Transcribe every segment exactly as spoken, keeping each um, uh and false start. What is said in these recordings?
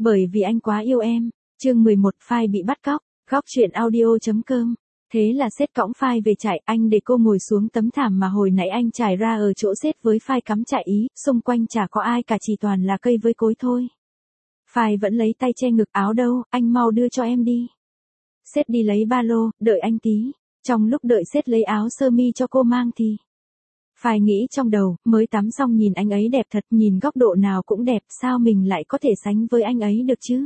Bởi vì anh quá yêu em. Chương mười một Phai bị bắt cóc. Góc truyện audio.com. Thế là sếp cõng Phai về trại, anh để cô ngồi xuống tấm thảm mà hồi nãy anh trải ra ở chỗ sếp với Phai cắm trại ý, xung quanh chả có ai cả, chỉ toàn là cây với cối thôi. Phai vẫn lấy tay che ngực. Áo đâu, anh mau đưa cho em đi. Sếp đi lấy ba lô, đợi anh tí. Trong lúc đợi sếp lấy áo sơ mi cho cô mang thì Phai nghĩ trong đầu, mới tắm xong nhìn anh ấy đẹp thật, nhìn góc độ nào cũng đẹp, sao mình lại có thể sánh với anh ấy được chứ?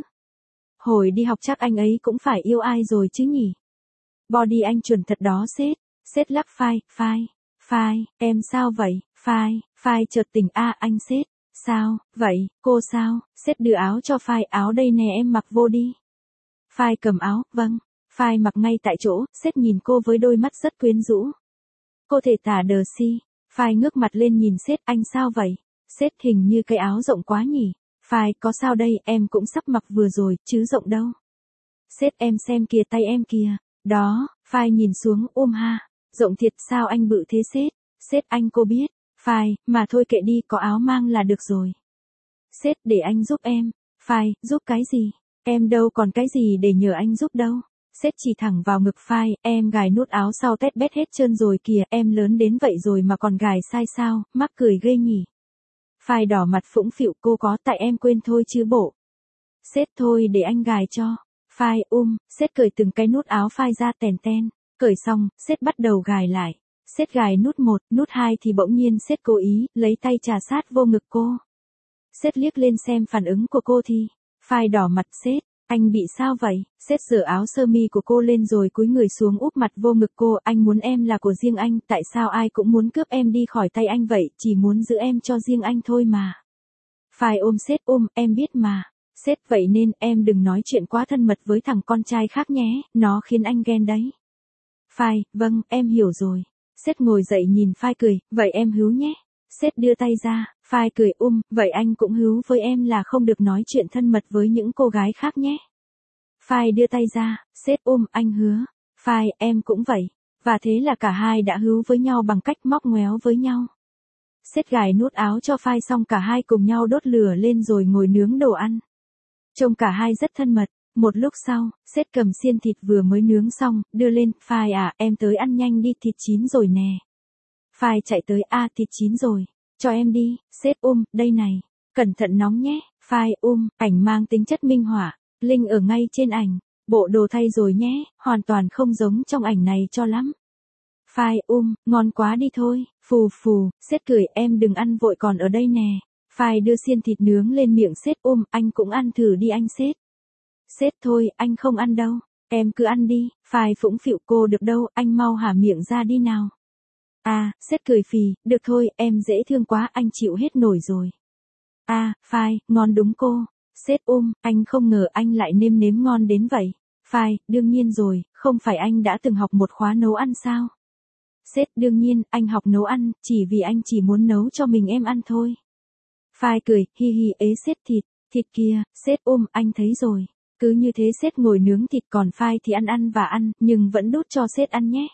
Hồi đi học chắc anh ấy cũng phải yêu ai rồi chứ nhỉ? Body anh chuẩn thật đó sếp. Sếp lắc Phai. Phai, Phai, em sao vậy? Phai, Phai chợt tỉnh. A à, anh sếp. Sao, vậy, cô sao? Sếp đưa áo cho Phai. Áo đây nè, em mặc vô đi. Phai cầm áo. Vâng. Phai mặc ngay tại chỗ, sếp nhìn cô với đôi mắt rất quyến rũ. Cô thể tả đờ si. Phai ngước mặt lên nhìn sếp. Anh sao vậy? Sếp, hình như cái áo rộng quá nhỉ? Phai, có sao đây, em cũng sắp mặc vừa rồi, chứ rộng đâu. Sếp, em xem kìa, tay em kìa. Đó. Phai nhìn xuống. Ôm ha. Rộng thiệt, sao anh bự thế sếp? Sếp, anh cô biết. Phai, mà thôi kệ đi, có áo mang là được rồi. Sếp, để anh giúp em. Phai, giúp cái gì? Em đâu còn cái gì để nhờ anh giúp đâu. Sếp chỉ thẳng vào ngực Phai. Em gài nút áo sau tét bét hết trơn rồi kìa, em lớn đến vậy rồi mà còn gài sai sao, mắc cười ghê nhỉ. Phai đỏ mặt phũng phịu. Cô có, tại em quên thôi chứ bộ. Sếp, thôi để anh gài cho. Phai um, sếp cởi từng cái nút áo Phai ra tèn ten. Cởi xong, sếp bắt đầu gài lại. Sếp gài nút một, nút hai thì bỗng nhiên sếp cố ý, lấy tay chà sát vô ngực cô. Sếp liếc lên xem phản ứng của cô thì. Phai đỏ mặt. Sếp, anh bị sao vậy? Sếp giở áo sơ mi của cô lên rồi cúi người xuống úp mặt vô ngực cô. Anh muốn em là của riêng anh, tại sao ai cũng muốn cướp em đi khỏi tay anh vậy, chỉ muốn giữ em cho riêng anh thôi mà. Phai ôm sếp. Ôm, em biết mà. Sếp, vậy nên em đừng nói chuyện quá thân mật với thằng con trai khác nhé, nó khiến anh ghen đấy. Phai, vâng, em hiểu rồi. Sếp ngồi dậy nhìn Phai cười. Vậy em hứa nhé. Sếp đưa tay ra. Phai cười. Um, vậy anh cũng hứa với em là không được nói chuyện thân mật với những cô gái khác nhé. Phai đưa tay ra. Sếp. Um, anh hứa. Phai, em cũng vậy. Và thế là cả hai đã hứa với nhau bằng cách móc ngoéo với nhau. Sếp gài nút áo cho Phai xong cả hai cùng nhau đốt lửa lên rồi ngồi nướng đồ ăn. Trông cả hai rất thân mật. Một lúc sau, sếp cầm xiên thịt vừa mới nướng xong, đưa lên. Phai à, em tới ăn nhanh đi, thịt chín rồi nè. Phai chạy tới. A à, thịt chín rồi. Cho em đi. Sếp. Um, đây này. Cẩn thận nóng nhé. Phai. Um, ảnh mang tính chất minh họa. Link ở ngay trên ảnh. Bộ đồ thay rồi nhé, hoàn toàn không giống trong ảnh này cho lắm. Phai. Um, ngon quá đi thôi. Phù phù, sếp cười. Em đừng ăn vội, còn ở đây nè. Phai đưa xiên thịt nướng lên miệng sếp. Um, anh cũng ăn thử đi anh sếp. Sếp. Thôi, anh không ăn đâu. Em cứ ăn đi. Phai phũng phịu. Cô được đâu, anh mau hả miệng ra đi nào. À, sếp cười phì. Được thôi, em dễ thương quá, anh chịu hết nổi rồi. À, Phai, ngon đúng cô. Sếp. Um, anh không ngờ anh lại nêm nếm ngon đến vậy. Phai, đương nhiên rồi, không phải anh đã từng học một khóa nấu ăn sao? Sếp. Đương nhiên, anh học nấu ăn, chỉ vì anh chỉ muốn nấu cho mình em ăn thôi. Phai cười. Hi hi. Ế sếp, thịt, thịt kia. Sếp. Um, anh thấy rồi. Cứ như thế sếp ngồi nướng thịt, còn Phai thì ăn ăn và ăn, nhưng vẫn đút cho sếp ăn nhé.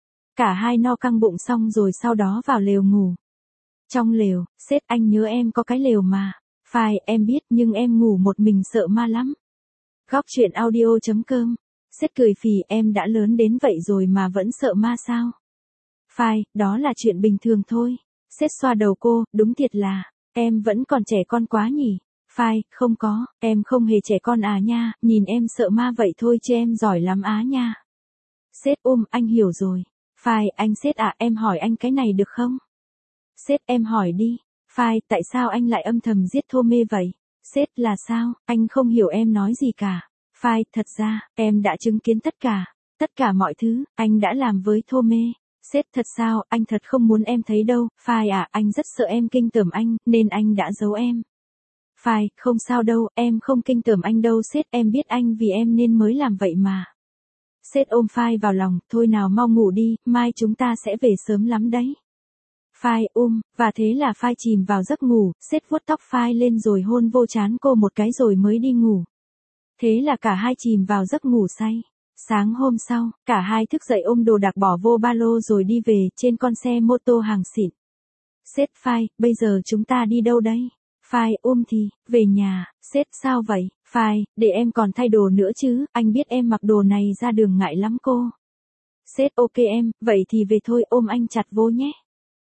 Cả hai no căng bụng xong rồi sau đó vào lều ngủ. Trong lều. Sếp. Anh nhớ em có cái lều mà. Phai. Em biết, nhưng em ngủ một mình sợ ma lắm. Góc truyện audio.com. Sếp cười phì. Em đã lớn đến vậy rồi mà vẫn sợ ma sao? Phai. Đó là chuyện bình thường thôi. Sếp xoa đầu cô. Đúng thiệt là, em vẫn còn trẻ con quá nhỉ. Phai. Không có, em không hề trẻ con à nha, nhìn em sợ ma vậy thôi chứ em giỏi lắm á nha. Sếp. Um, anh hiểu rồi. Phai. Anh sếp à, em hỏi anh cái này được không? Sếp. Em hỏi đi. Phai. Tại sao anh lại âm thầm giết Thô Mê vậy? Sếp. Là sao, anh không hiểu em nói gì cả. Phai. Thật ra, em đã chứng kiến tất cả, tất cả mọi thứ, anh đã làm với Thô Mê. Sếp. Thật sao, anh thật không muốn em thấy đâu. Phai à, anh rất sợ em kinh tởm anh, nên anh đã giấu em. Phai. Không sao đâu, em không kinh tởm anh đâu sếp, em biết anh vì em nên mới làm vậy mà. Sếp ôm Phai vào lòng. Thôi nào mau ngủ đi, mai chúng ta sẽ về sớm lắm đấy. Phai. Um, và thế là Phai chìm vào giấc ngủ, sếp vuốt tóc Phai lên rồi hôn vô trán cô một cái rồi mới đi ngủ. Thế là cả hai chìm vào giấc ngủ say. Sáng hôm sau, cả hai thức dậy ôm đồ đạc bỏ vô ba lô rồi đi về trên con xe mô tô hàng xịn. Sếp. Phai, bây giờ chúng ta đi đâu đây? Phai. Um thì, về nhà. Sếp. Sao vậy? File, để em còn thay đồ nữa chứ, anh biết em mặc đồ này ra đường ngại lắm cô. Sếp ok em, vậy thì về thôi, ôm anh chặt vô nhé.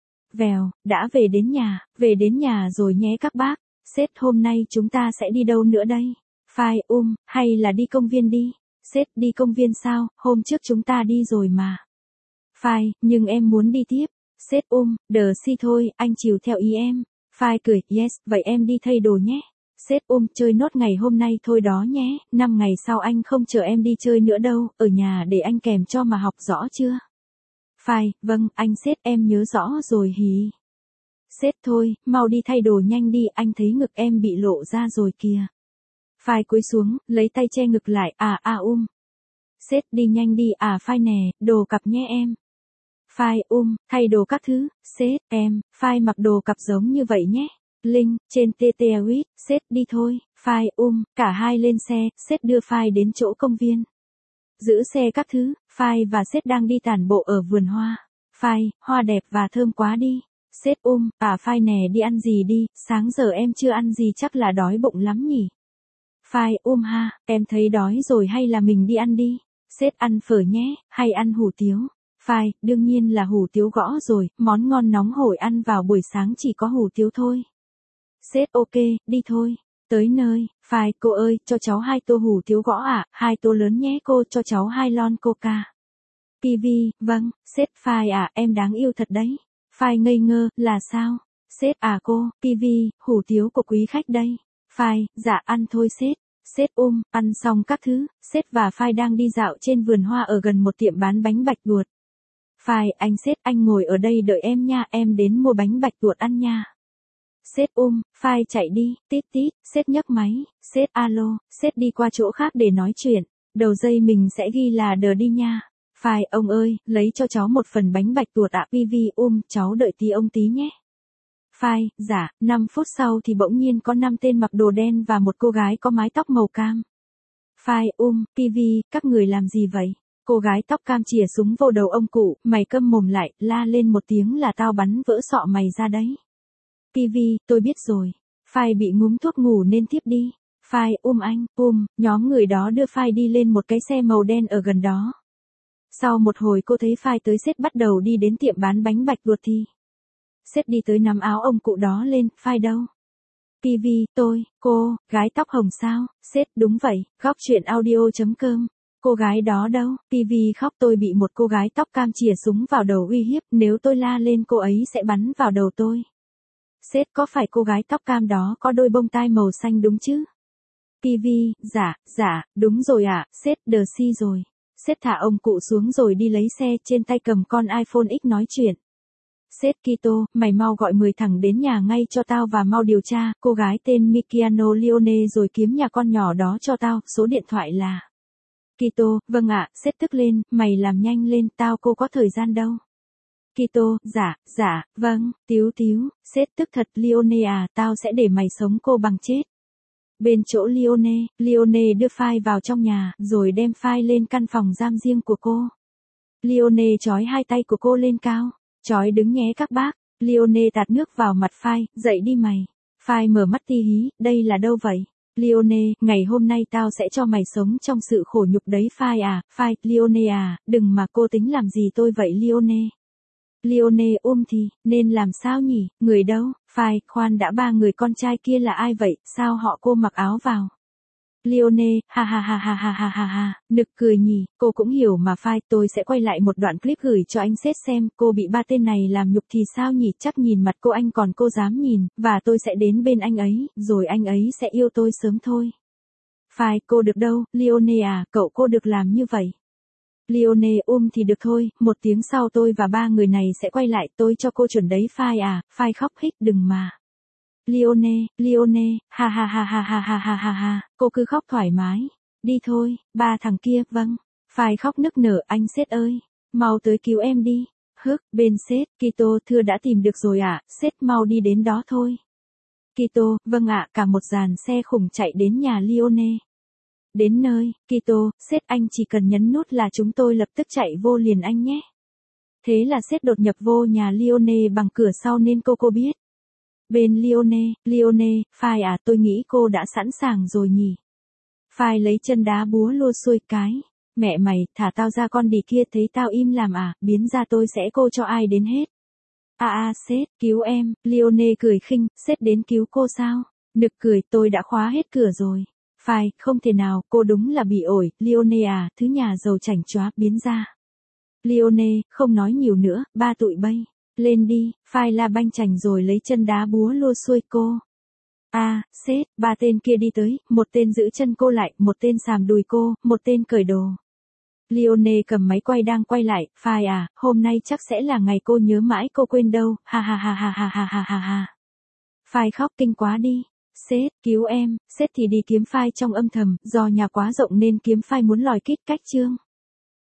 Vèo, đã về đến nhà, về đến nhà rồi nhé các bác. Sếp hôm nay chúng ta sẽ đi đâu nữa đây? File um, hay là đi công viên đi? Sếp đi công viên sao, hôm trước chúng ta đi rồi mà. File, nhưng em muốn đi tiếp. Sếp um, đờ si thôi, anh chiều theo ý em. File cười, yes, vậy em đi thay đồ nhé. Sếp um, chơi nốt ngày hôm nay thôi đó nhé, năm ngày sau anh không chờ em đi chơi nữa đâu, ở nhà để anh kèm cho mà học rõ chưa? File, vâng, anh sếp em nhớ rõ rồi hì. Sếp thôi, mau đi thay đồ nhanh đi, anh thấy ngực em bị lộ ra rồi kìa. File cúi xuống, lấy tay che ngực lại, à à um. Sếp đi nhanh đi, à File nè, đồ cặp nhé em. File um, thay đồ các thứ, sếp, em, File mặc đồ cặp giống như vậy nhé. Link, trên tê tê e vê i, sếp đi thôi, File um, cả hai lên xe, sếp đưa File đến chỗ công viên. Giữ xe các thứ, File và sếp đang đi tản bộ ở vườn hoa. File, hoa đẹp và thơm quá đi. Sếp um, à File nè đi ăn gì đi, sáng giờ em chưa ăn gì chắc là đói bụng lắm nhỉ. File um ha, em thấy đói rồi hay là mình đi ăn đi. Sếp ăn phở nhé, hay ăn hủ tiếu. File, đương nhiên là hủ tiếu gõ rồi, món ngon nóng hổi ăn vào buổi sáng chỉ có hủ tiếu thôi. Sếp ok, đi thôi. Tới nơi, File, cô ơi, cho cháu hai tô hủ tiếu gõ ạ, à, hai tô lớn nhé cô, cho cháu hai lon coca. pê vê, vâng, sếp. File à, em đáng yêu thật đấy. File ngây ngơ, là sao? Sếp à cô, pê vê, hủ tiếu của quý khách đây. File, dạ ăn thôi sếp. Sếp um, ăn xong các thứ, sếp và File đang đi dạo trên vườn hoa ở gần một tiệm bán bánh bạch tuột. File, anh sếp, anh ngồi ở đây đợi em nha, em đến mua bánh bạch tuột ăn nha. Sếp um, File chạy đi, tít tít, sếp nhấc máy, sếp alo, sếp đi qua chỗ khác để nói chuyện, đầu dây mình sẽ ghi là đờ đi nha. File, ông ơi, lấy cho cháu một phần bánh bạch tuột ạ. pê vê um, cháu đợi tí ông tí nhé. File, dạ, năm phút sau thì bỗng nhiên có năm tên mặc đồ đen và một cô gái có mái tóc màu cam. File um, pê vê, các người làm gì vậy? Cô gái tóc cam chìa súng vô đầu ông cụ, mày câm mồm lại, la lên một tiếng là tao bắn vỡ sọ mày ra đấy. pê vê, tôi biết rồi. File bị ngúm thuốc ngủ nên tiếp đi. File um anh, um, nhóm người đó đưa File đi lên một cái xe màu đen ở gần đó. Sau một hồi cô thấy File tới sếp bắt đầu đi đến tiệm bán bánh bạch tuột thì. Sếp đi tới nắm áo ông cụ đó lên, File đâu? pê vê, tôi, cô, gái tóc hồng sao? Sếp, đúng vậy, góc chuyện audio chấm com. Cô gái đó đâu? pê vê khóc, tôi bị một cô gái tóc cam chìa súng vào đầu uy hiếp, nếu tôi la lên cô ấy sẽ bắn vào đầu tôi. Sếp, có phải cô gái tóc cam đó có đôi bông tai màu xanh đúng chứ? pê vê, dạ, dạ, đúng rồi ạ, à, sếp, đờ si rồi. Sếp thả ông cụ xuống rồi đi lấy xe, trên tay cầm con iPhone X nói chuyện. Sếp Kito, mày mau gọi mười thằng đến nhà ngay cho tao và mau điều tra, cô gái tên Mikiano Leone rồi kiếm nhà con nhỏ đó cho tao, số điện thoại là. Kito, vâng ạ, sếp tức lên, mày làm nhanh lên, tao cô có thời gian đâu. Kito, dạ, dạ, vâng, tíu tíu, sếp tức thật, Leone à, tao sẽ để mày sống cô bằng chết. Bên chỗ Leone, Leone đưa File vào trong nhà, rồi đem File lên căn phòng giam riêng của cô. Leone trói hai tay của cô lên cao. Chói đứng nhé các bác. Leone tạt nước vào mặt File, dậy đi mày. File mở mắt ti hí, đây là đâu vậy? Leone, ngày hôm nay tao sẽ cho mày sống trong sự khổ nhục đấy File à, File, Leone à, đừng mà cô tính làm gì tôi vậy Leone. Leone ôm thì, nên làm sao nhỉ, người đâu? File, khoan đã, ba người con trai kia là ai vậy, sao họ cô mặc áo vào? Leone, ha ha ha ha ha ha ha ha, nực cười nhỉ, cô cũng hiểu mà File, tôi sẽ quay lại một đoạn clip gửi cho anh sếp xem, cô bị ba tên này làm nhục thì sao nhỉ, chắc nhìn mặt cô anh còn cô dám nhìn, và tôi sẽ đến bên anh ấy, rồi anh ấy sẽ yêu tôi sớm thôi. File, cô được đâu, Leone à, cậu cô được làm như vậy. Leone ôm thì được thôi, một tiếng sau tôi và ba người này sẽ quay lại, tôi cho cô chuẩn đấy File à, File khóc hích đừng mà. Leone, Leone, ha ha ha ha ha ha ha ha ha, cô cứ khóc thoải mái. Đi thôi, ba thằng kia, vâng. File khóc nức nở, anh sếp ơi, mau tới cứu em đi. Hức, bên sếp, Kito, thưa đã tìm được rồi ạ, à, sếp mau đi đến đó thôi. Kito, vâng ạ, cả một dàn xe khủng chạy đến nhà Leone. Đến nơi, Kito, sếp anh chỉ cần nhấn nút là chúng tôi lập tức chạy vô liền anh nhé. Thế là sếp đột nhập vô nhà Leone bằng cửa sau nên cô cô biết. Bên Leone, Leone, File à, tôi nghĩ cô đã sẵn sàng rồi nhỉ. Phai lấy chân đá búa lua xuôi cái. Mẹ mày, thả tao ra con đì kia, thấy tao im làm à, biến ra tôi sẽ cô cho ai đến hết. À à sếp, cứu em, Lione cười khinh, sếp đến cứu cô sao? Nực cười, tôi đã khóa hết cửa rồi. Phai, không thể nào, cô đúng là bị ổi, Lione à, thứ nhà giàu chảnh chóa, biến ra. Lione, không nói nhiều nữa, ba tụi bay. Lên đi, Phai la banh chành rồi lấy chân đá búa lua xuôi cô. À, sếp, ba tên kia đi tới, một tên giữ chân cô lại, một tên sàm đùi cô, một tên cởi đồ. Lione cầm máy quay đang quay lại, Phai à, hôm nay chắc sẽ là ngày cô nhớ mãi cô quên đâu, ha ha ha ha ha ha ha ha ha. Phai khóc kinh quá đi. Sếp, cứu em, sếp thì đi kiếm Phai trong âm thầm, do nhà quá rộng nên kiếm Phai muốn lòi kít cách chương.